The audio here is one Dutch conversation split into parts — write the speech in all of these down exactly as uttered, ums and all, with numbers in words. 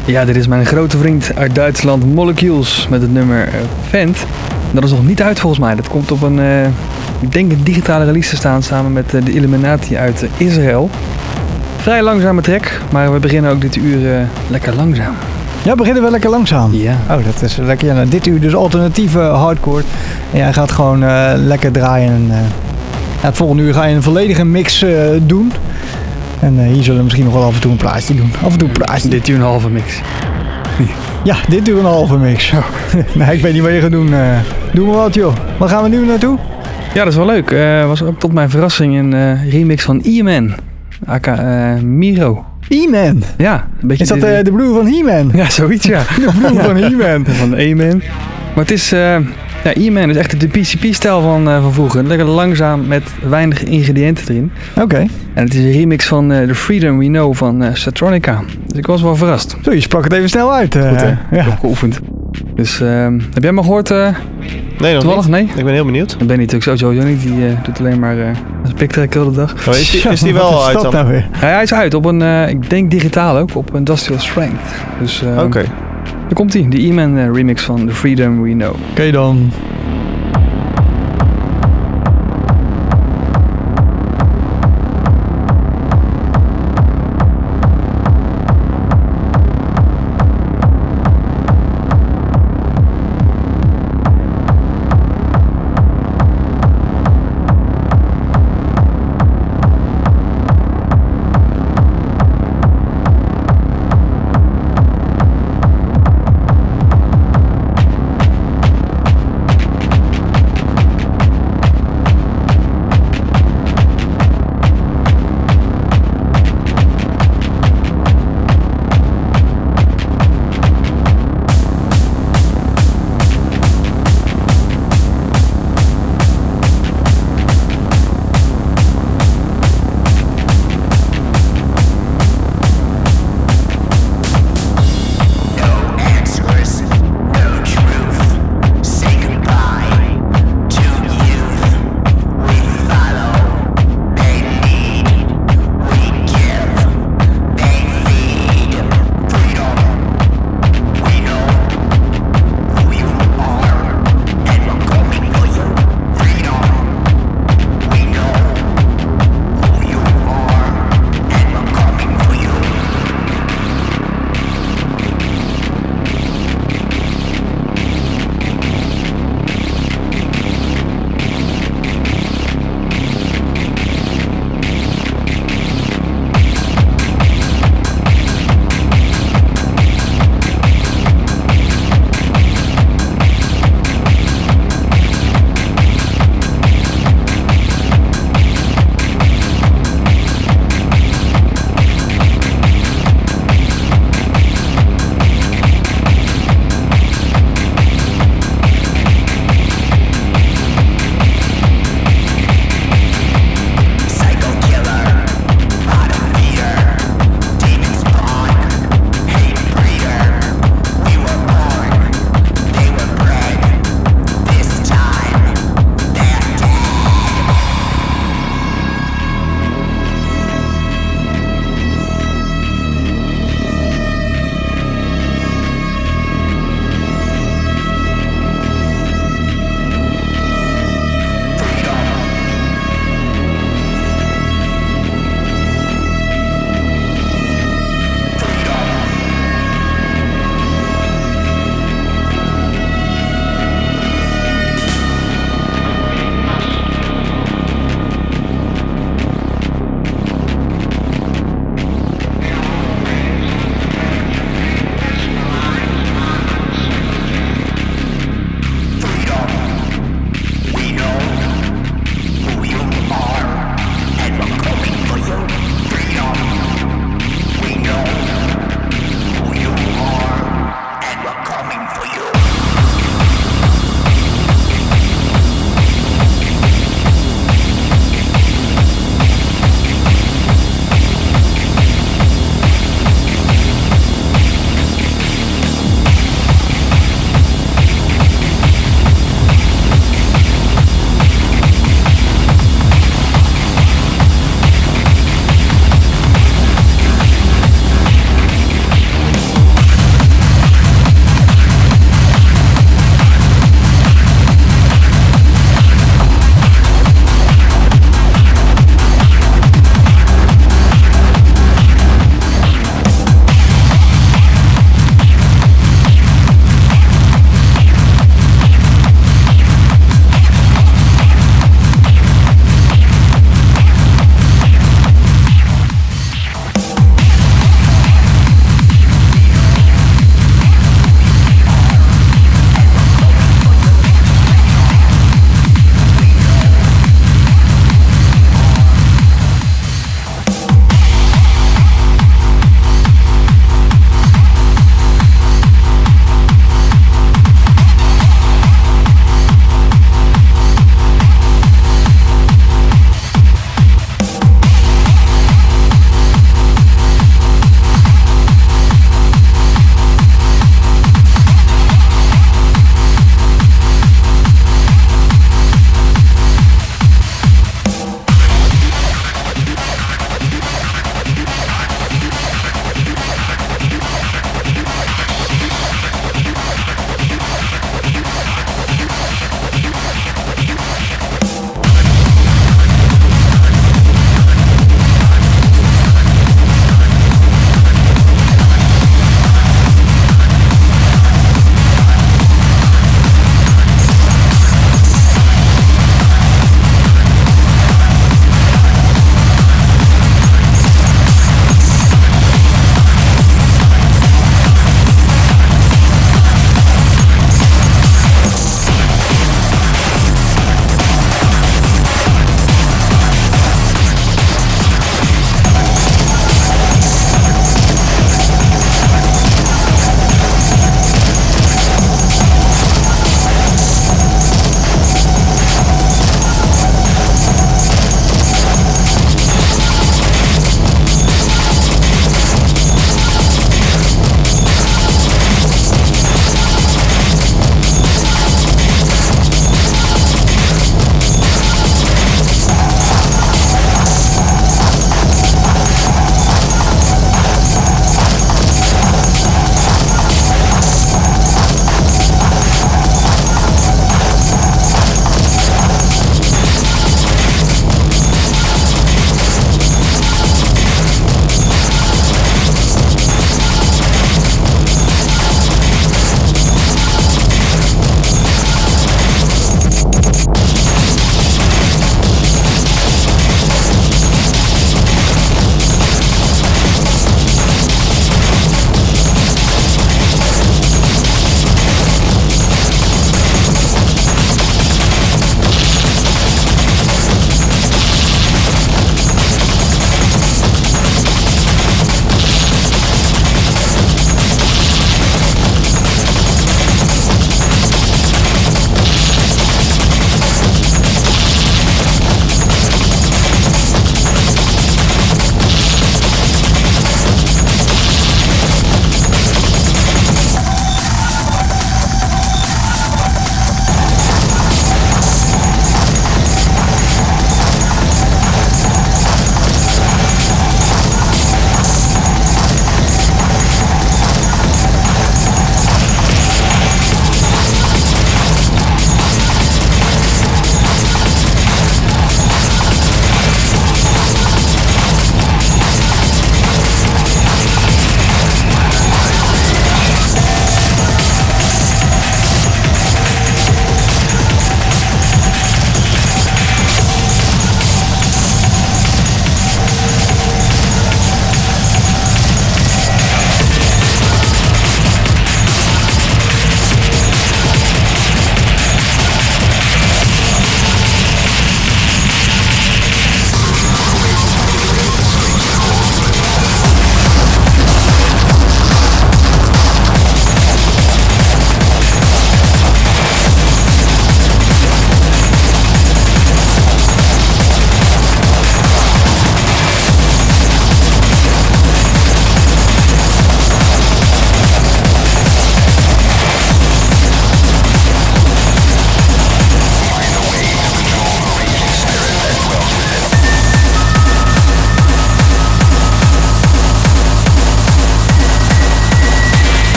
Ja, dit is mijn grote vriend uit Duitsland, Molecules, met het nummer uh, Vent. Dat is nog niet uit volgens mij. Dat komt op een, uh, ik denk een digitale release te staan samen met uh, de Illuminati uit uh, Israël. Vrij langzame track, maar we beginnen ook dit uur uh, lekker langzaam. Ja, beginnen we lekker langzaam. Ja. Oh, dat is lekker. Ja, nou, dit uur dus alternatieve hardcore. En jij gaat gewoon uh, lekker draaien. En, uh, ja, het volgende uur ga je een volledige mix uh, doen. En uh, hier zullen we misschien nog wel af en toe een plaatje doen. Af en toe een plaatje. Dit uur een halve mix. Ja, dit uur een halve mix. Nee, ik weet niet wat je gaat doen. Uh, doe maar wat, joh. Waar gaan we nu naartoe? Ja, dat is wel leuk. Uh, was ook tot mijn verrassing een uh, remix van E-Man. aka uh, Miro. E-Man? Ja. Een beetje is dat de, uh, de broer van He-Man? Ja, zoiets, ja. De broer van He-Man. Van E-Man. Maar het is... Uh, ja, E-Man is echt de P C P-stijl van, uh, van vroeger. Lekker langzaam met weinig ingrediënten erin. Oké. Okay. En het is een remix van uh, The Freedom We Know van uh, Satronica. Dus ik was wel verrast. Zo, je sprak het even snel uit. Uh, Goed, hè? Ja. Ik heb geoefend. Dus uh, heb jij maar gehoord? Uh, nee, nog toevallig? niet. Nee? Ik ben heel benieuwd. Dat ben niet natuurlijk sowieso niet. Die uh, doet alleen maar uh, een picktrack de hele dag. Oh, is, die, is die wel Wat is uit dat dan? nou weer? Ja, hij is uit op een, uh, ik denk digitaal ook, op Industrial Strength. Dus uh, Oké. Okay. Daar komt hij, de E-Man uh, remix van The Freedom We Know. Oké okay, dan.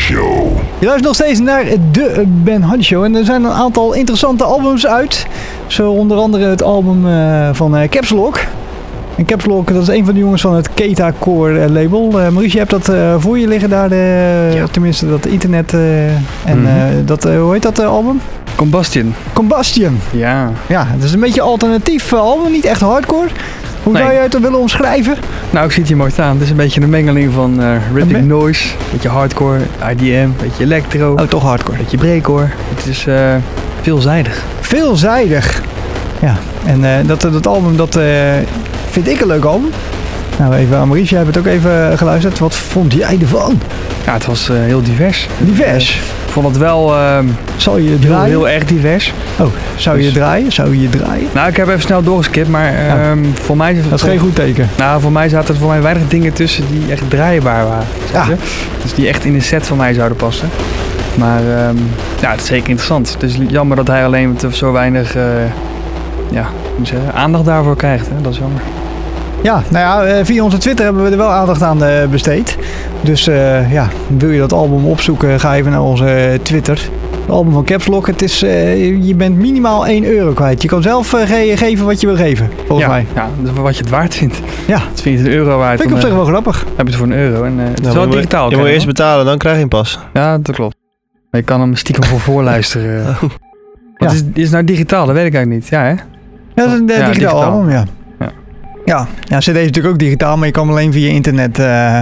Show. Je luistert nog steeds naar de Ben Hardy Show. En er zijn een aantal interessante albums uit. Zo onder andere het album uh, van uh, Caps Lock. En Caps Lock, dat is een van de jongens van het Keta Core uh, label. Uh, Maurice, je hebt dat uh, voor je liggen daar. De, ja. Tenminste, dat internet. Uh, en mm-hmm. uh, dat, uh, hoe heet dat uh, album? Combustion. Combustion. Ja. Ja, het is een beetje een alternatief uh, album. Niet echt hardcore. Hoe nee. zou je het willen omschrijven? Nou, ik zie het hier mooi staan. Het is een beetje een mengeling van uh, rhythmic me- noise, een beetje hardcore, I D M, een beetje electro. Oh, toch hardcore. Een beetje breakcore. Het is uh, veelzijdig. Veelzijdig. Ja, en uh, dat, dat album, dat uh, vind ik een leuk album. Nou, even aan Maurice, jij hebt het ook even geluisterd. Wat vond jij ervan? Ja, het was uh, heel divers. Divers? Uh, ik vond het wel uh, Zal je heel, draaien? heel erg divers. Oh, zou je dus, draaien? Zou je draaien? Nou, ik heb even snel doorgeskipt, maar uh, ja. voor mij... Dat is geen goed teken. Nou, voor mij zaten er voor mij weinig dingen tussen die echt draaibaar waren. Ja. Dus die echt in de set van mij zouden passen. Maar um, ja, het is zeker interessant. Het is jammer dat hij alleen met zo weinig uh, ja, hoe zeggen, aandacht daarvoor krijgt. Hè? Dat is jammer. Ja, nou ja, via onze Twitter hebben we er wel aandacht aan uh, besteed. Dus uh, ja, wil je dat album opzoeken, ga even naar onze Twitter. Het album van Caps Lock, het is, uh, je bent minimaal één euro kwijt. Je kan zelf uh, ge- geven wat je wil geven, volgens ja, mij. Ja, wat je het waard vindt. Ja. Dat vind je een euro waard. Vind ik op zich wel grappig. Heb je het voor een euro en uh, het nou, is wel je digitaal. Moet, je moet eerst betalen, dan krijg je hem pas. Ja, dat klopt. Maar je kan hem stiekem voor voorluisteren. Oh. Wat Ja. is, is nou digitaal? Dat weet ik eigenlijk niet. Ja, hè? Ja, dat is een uh, ja, digitaal, digitaal album, ja. Ja. Ja, ja, C D is natuurlijk ook digitaal, maar je kan hem alleen via internet, uh,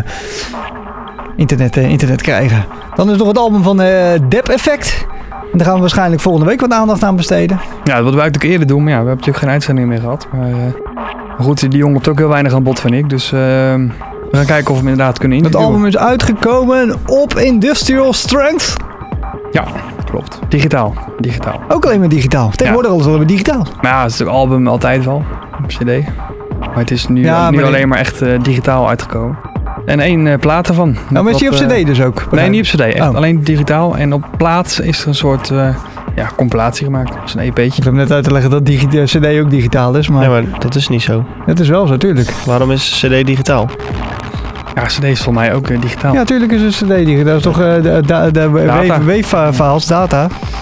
internet, uh, internet krijgen. Dan is nog het album van uh, Dep Effect. En daar gaan we waarschijnlijk volgende week wat aandacht aan besteden. Ja, dat wilden wij natuurlijk eerder doen, maar ja, we hebben natuurlijk geen uitzending meer gehad. Maar, uh, maar goed, die jongen heeft ook heel weinig aan bod, vind ik. Dus uh, we gaan kijken of we hem inderdaad kunnen Het interviewen. album is uitgekomen op Industrial Strength. Ja, klopt. Digitaal. Digitaal. Ook alleen maar digitaal. Tegenwoordig alles alleen maar digitaal. Maar ja, het is natuurlijk album altijd wel. Op C D. Maar het is nu, Ja, nu maar alleen die- maar echt uh, digitaal uitgekomen. En één uh, plaat ervan. Nou, maar is die op Wat, C D uh, dus ook? Nee, niet op C D. Echt Oh. alleen digitaal. En op plaats is er een soort uh, ja, compilatie gemaakt. Dat is een E P'tje. Ik heb net uit te leggen dat digi- C D ook digitaal is, maar, Nee, maar dat is niet zo. het is wel zo, tuurlijk. Waarom is C D digitaal? Ja, C D is voor mij ook uh, digitaal. Ja, tuurlijk is een C D digitaal. Dat is toch uh, de, de, de Data. wave-files, data.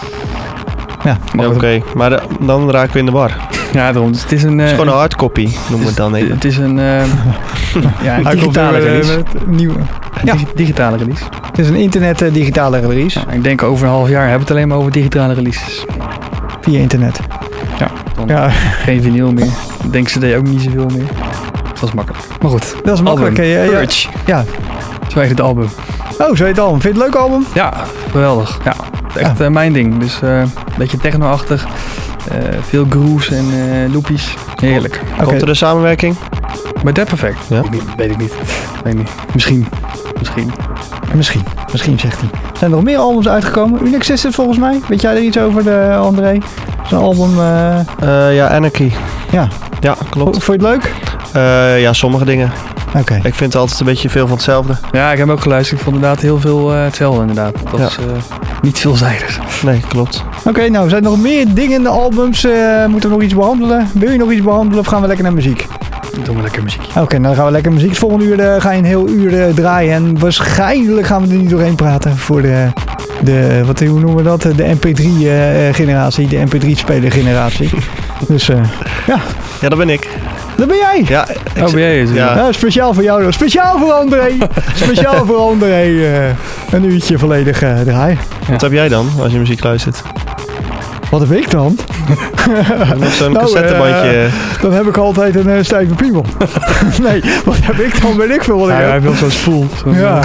Ja. Ja, Oké, okay. maar de, dan raken we in de war. Ja, daarom. Dus het is een... Uh, Het is gewoon een hardcopy, noemen we het dan even. Het is een, uh, ja, een Hij komt digitale weer, uh, release. met nieuwe. Ja. Dig- digitale release. Het is een internet uh, digitale release. Ja, ik denk over een half jaar hebben we het alleen maar over digitale releases. Via internet. Ja, dan Ja, geen vinyl meer. Ik denk C D ook niet zoveel meer. Dat is makkelijk. Maar goed. dat is makkelijk. Album. Ja, ja. Purge. Ja. Zo heet het album. Oh, zo heet het album. Vind je het een leuk album? Ja, geweldig. Ja, echt Ja. uh, mijn ding. Dus uh, een beetje techno-achtig. Uh, veel grooves en uh, loopies. Heerlijk. Oké. Komt er een samenwerking? Maar Dep Effect? Ja? Weet ik niet. Weet ik niet. Weet ik niet. Misschien. Misschien. Misschien. Misschien zegt hij. Zijn er nog meer albums uitgekomen? Unexisted volgens mij. Weet jij er iets over, de, André? Zo'n album. Uh, Uh, ja, Anarchy. ja. Ja, klopt. Vond je het leuk? Uh, ja, sommige dingen. Oké. Okay. Ik vind het altijd een beetje veel van hetzelfde. Ja, ik heb ook geluisterd. Ik vond inderdaad heel veel uh, hetzelfde inderdaad. Dat Ja. is uh, niet veelzijdig. Nee, klopt. Oké, okay, nou, zijn er nog meer dingen in de albums? Uh, moeten we nog iets behandelen? Wil je nog iets behandelen of gaan we lekker naar muziek? Doen we lekker muziek. Oké, okay, nou dan gaan we lekker muziek. Het volgende uur uh, ga je een heel uur uh, draaien. En waarschijnlijk gaan we er niet doorheen praten voor de, de wat, hoe noemen we dat? De M P drie uh, generatie, de M P drie speler generatie. Dus uh, ja, Ja, dat ben ik. dat ben jij. Ja, ik Oh, ben jij het? Ja. Ja, speciaal voor jou. Speciaal voor André. Speciaal voor André. Uh, een uurtje volledig uh, draaien. Wat heb jij dan, als je muziek luistert? Wat heb ik dan? Nog zo'n Nou, cassettebandje. Uh, dan heb ik altijd een uh, stijve piemel. Nee, wat heb ik dan? Ben ik veel wat ik Ja, heb. hij wil zo'n spoel. Zo Ja.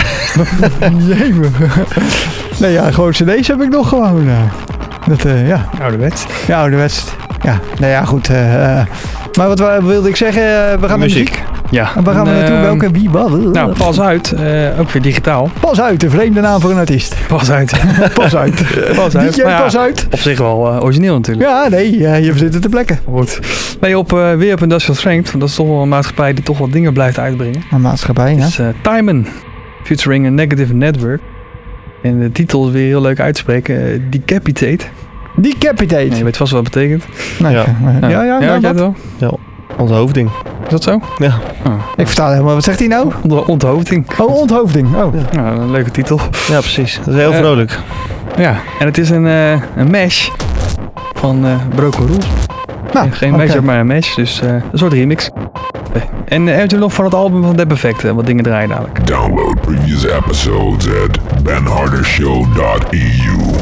Jemig. Nee, ja, gewoon cd's heb ik nog gewoon. Uh, dat, uh, ja. Ouderwets. Ja, ouderwets. Ja, nou ja, goed. Uh, uh, maar wat wa- wilde ik zeggen? Uh, we gaan naar Muziek. muziek. Ja. En waar gaan we En, naartoe? uh, Welke? Wie? Wat? Nou, pas uit. Uh, ook weer digitaal. Pas uit, de vreemde naam voor een artiest. Pas uit. Pas uit. Pas uit. D J Maar ja, Pas uit. op zich wel uh, origineel natuurlijk. Ja, nee, uh, je verzit het ter plekke. Goed. Nee, op, uh, weer op Industrial Strength. Want dat is toch wel een maatschappij die toch wat dingen blijft uitbrengen. Een maatschappij, ja. Het is uh, Timon. Featuring a Negative Network. En de titel is weer heel leuk uitspreken. Uh, Decapitate. Decapitate. Nee, je weet vast wat dat betekent. Nee, Ja. ja, ja, ja, ja nou, had jij het wat? wel? Ja. Onthoofding. Is dat zo? Ja. Oh. Ik versta helemaal, wat zegt hij nou? Onder- Onthoofding. Oh, onthoofding. Oh. Ja, een leuke titel. Ja, precies. Dat is heel Eh, vrolijk. Ja, en het is een, eh, een mesh van eh Broken Rules. Nou, Geen oké. mashup, maar een mesh, dus eh, een soort remix. Oké. En uh, eventueel nog van het album van Dead Perfect, eh, wat dingen draaien dadelijk. Download previous episodes at ben harder show dot e u.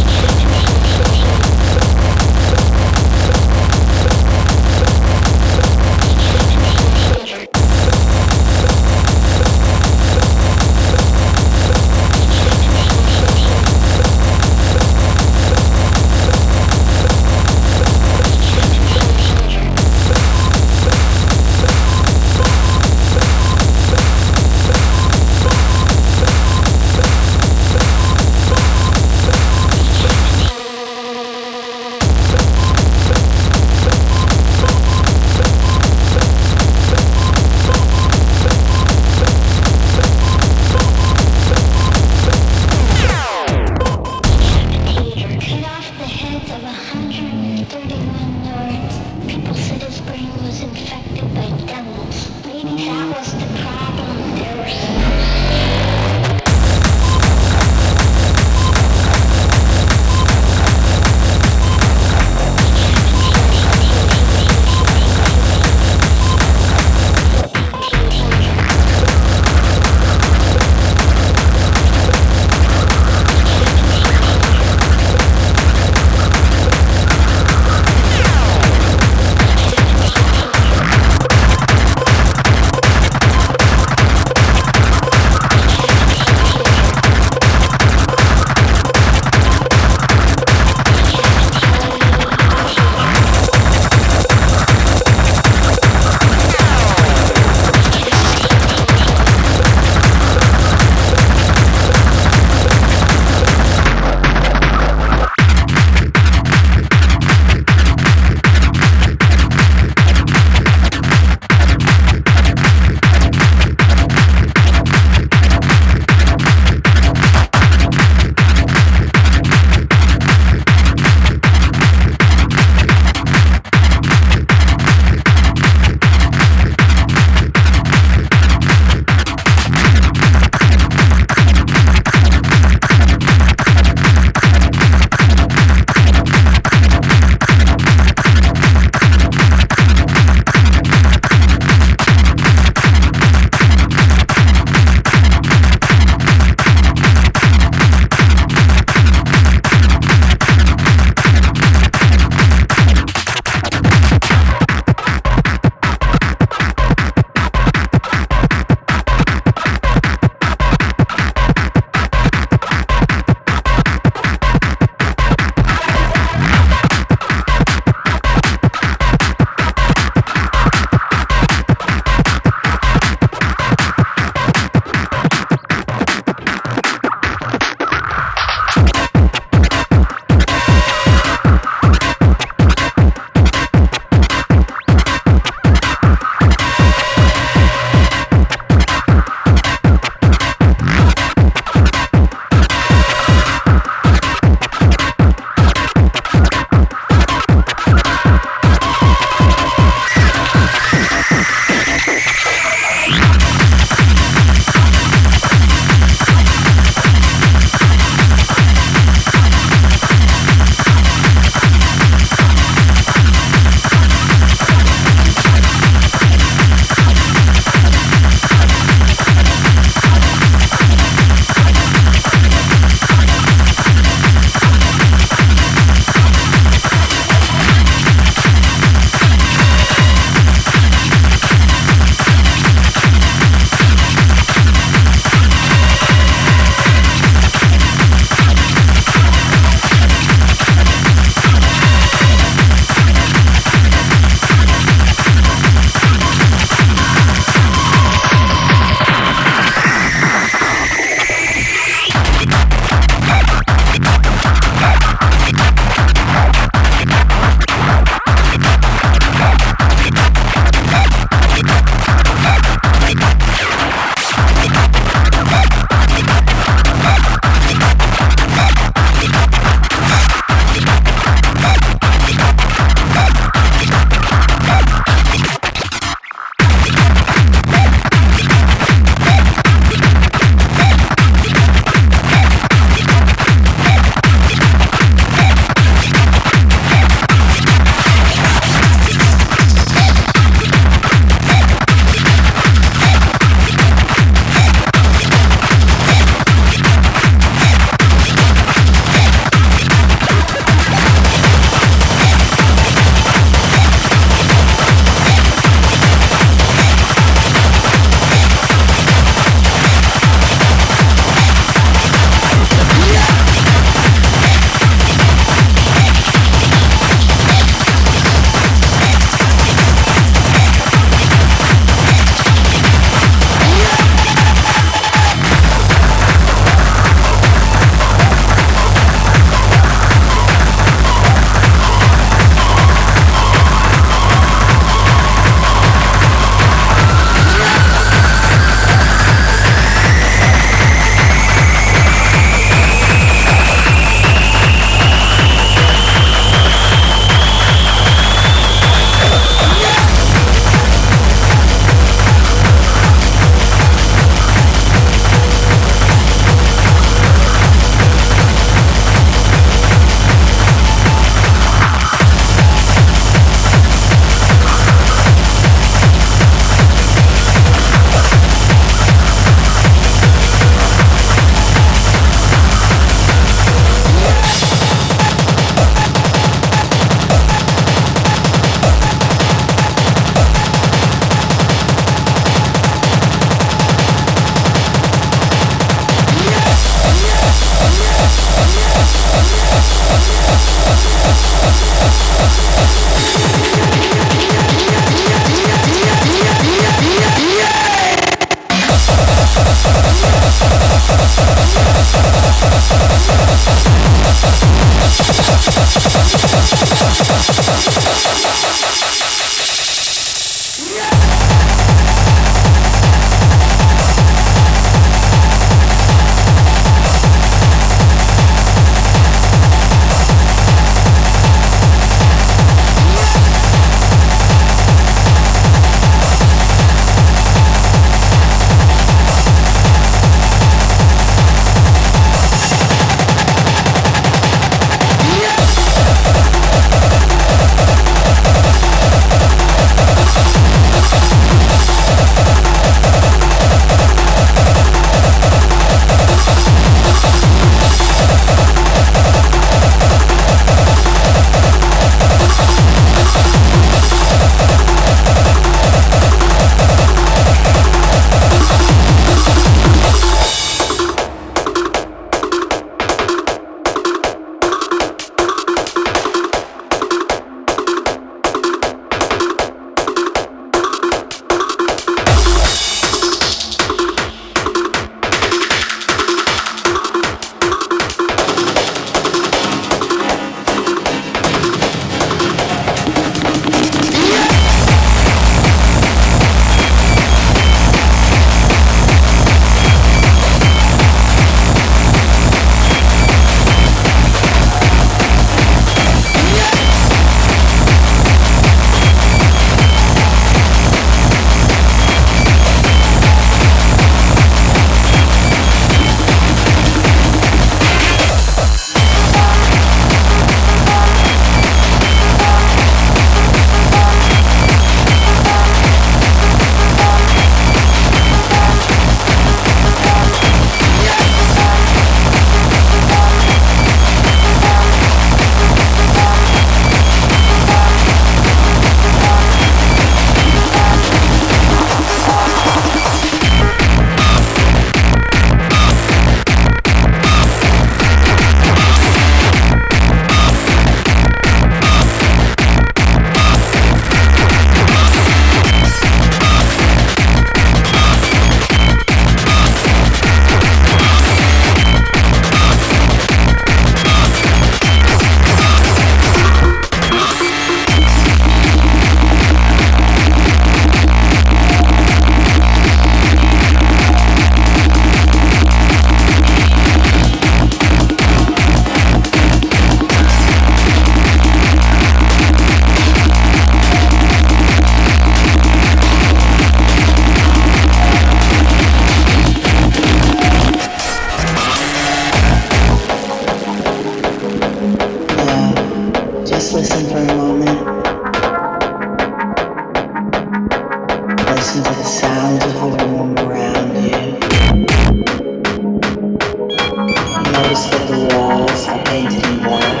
Notice that the walls are painted in black.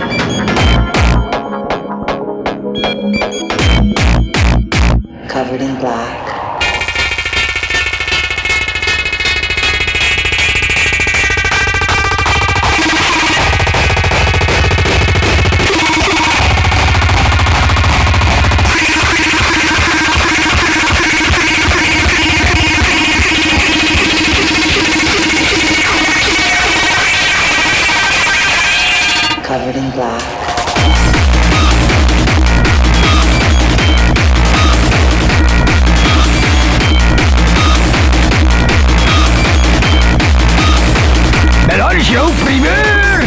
Covered in black. Covered in black. Melodic Show primeur!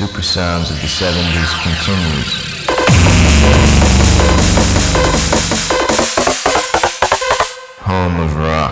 super sounds of the seventies continues. Home of rock.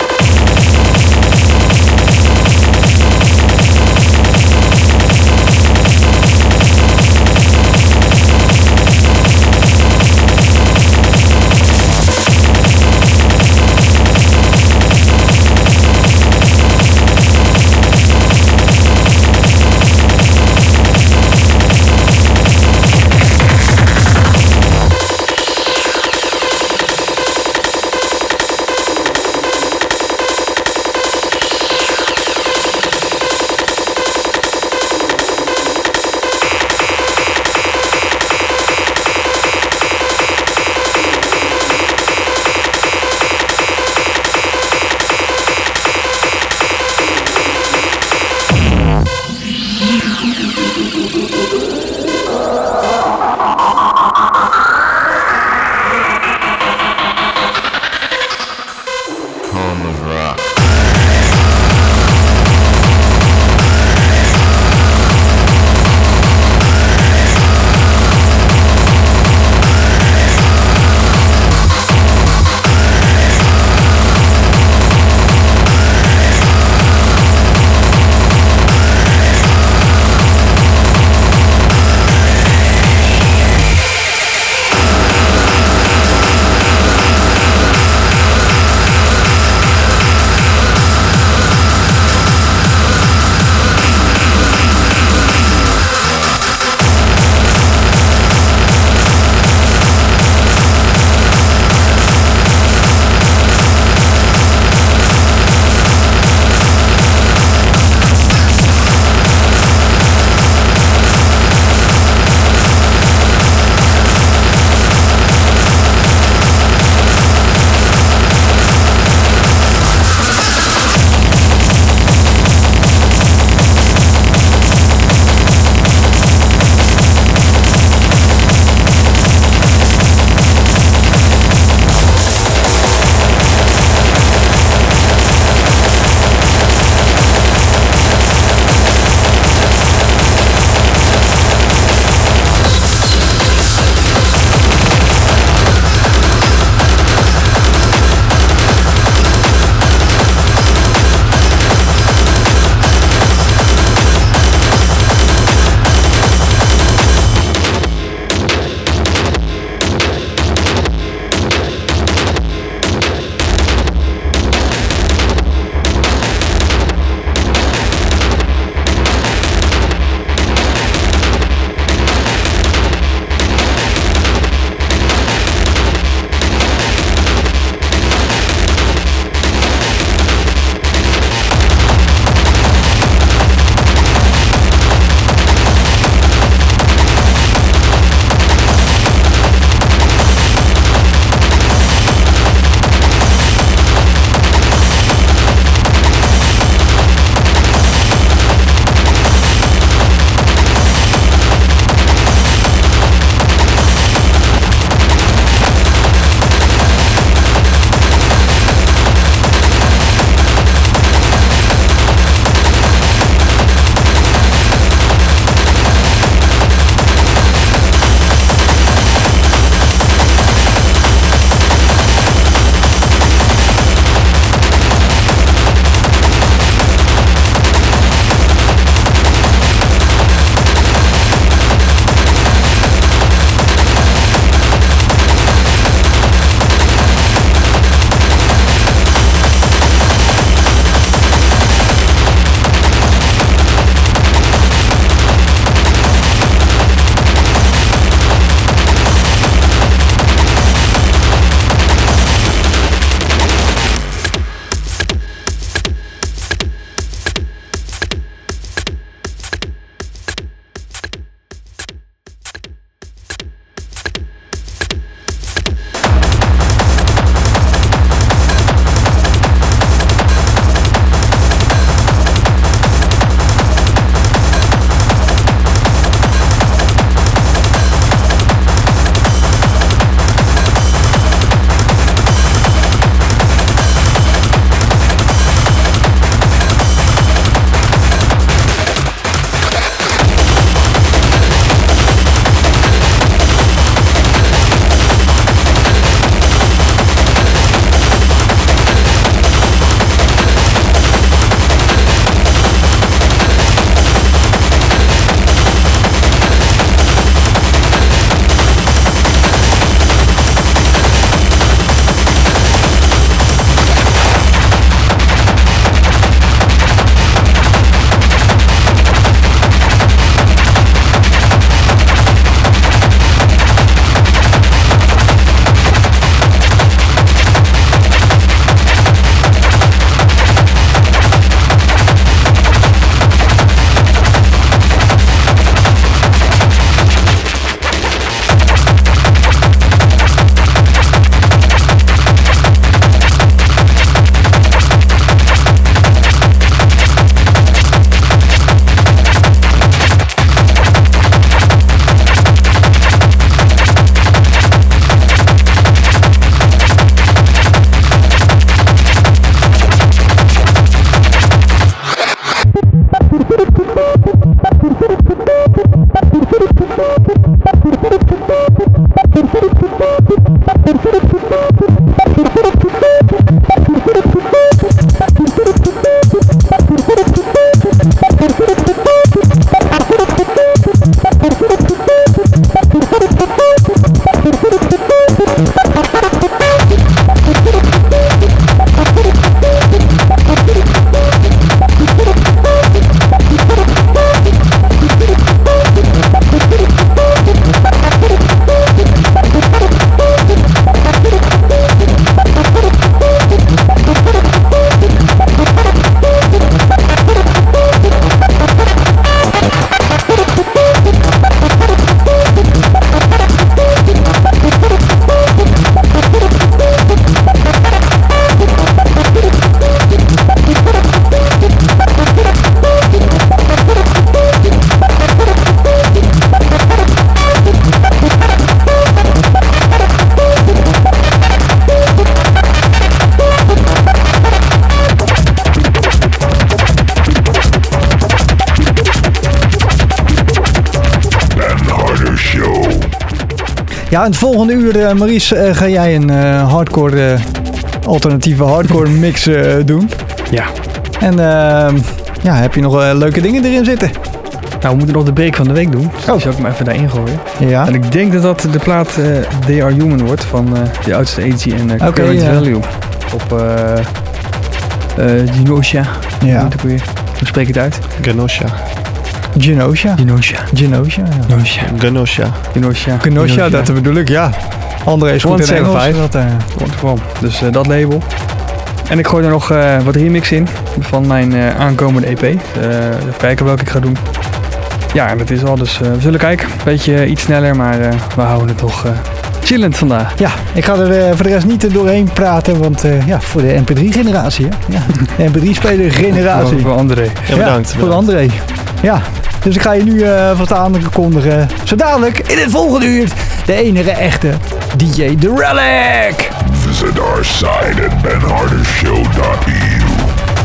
Ja, in het volgende uur, uh, Maries, uh, ga jij een uh, hardcore, uh, alternatieve hardcore mix uh, doen. Ja. En uh, ja, heb je nog uh, leuke dingen erin zitten? Nou, we moeten nog de break van de week doen. Dus Oh. die zal ik hem even daarin gooien. Ja. En ik denk dat dat de plaat uh, They Are Human wordt van uh, de oudste A G en uh, Oké, Current ja. Value. Op uh, uh, Genosha. Ja. Hoe weer? Hoe spreek ik het uit? Genosha. Genosha. Genosha. Genosha, ja. Genosha. Genosha. Genosha. Kenosha, dat bedoel ik, ja. André is goed in Engels. honderdzevenenvijftig. Dat, uh, Komt gewoon. Dus uh, dat label. En ik gooi er nog uh, wat remix in van mijn uh, aankomende E P. Uh, even kijken welke ik ga doen. Ja, en dat is al. Dus uh, we zullen kijken. Beetje iets sneller, maar uh, we houden het toch uh, chillend vandaag. ja, ik ga er uh, voor de rest niet doorheen praten, want uh, ja, voor de M P drie generatie, hè. Ja, de M P drie speler generatie. Voor, voor André. Ja, bedankt. Ja, voor bedankt. André. Ja, dus ik ga je nu uh, vast aankondigen. Zo dadelijk in het volgende uur de enige echte D J The Relic. Visit our site at ben harder show dot e u.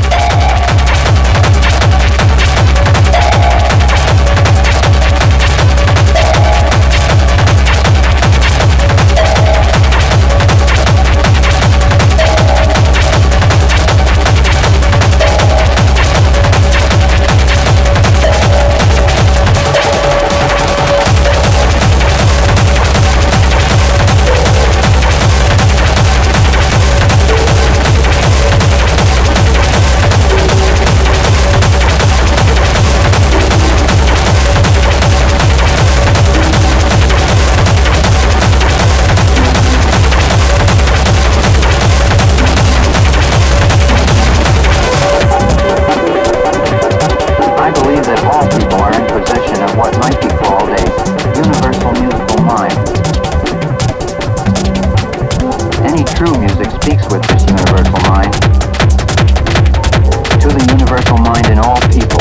I believe that all people are in possession of what might be called a universal musical mind. Any true music speaks with this universal mind, to the universal mind in all people.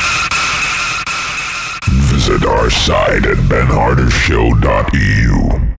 Visit our site at ben harder show dot e u.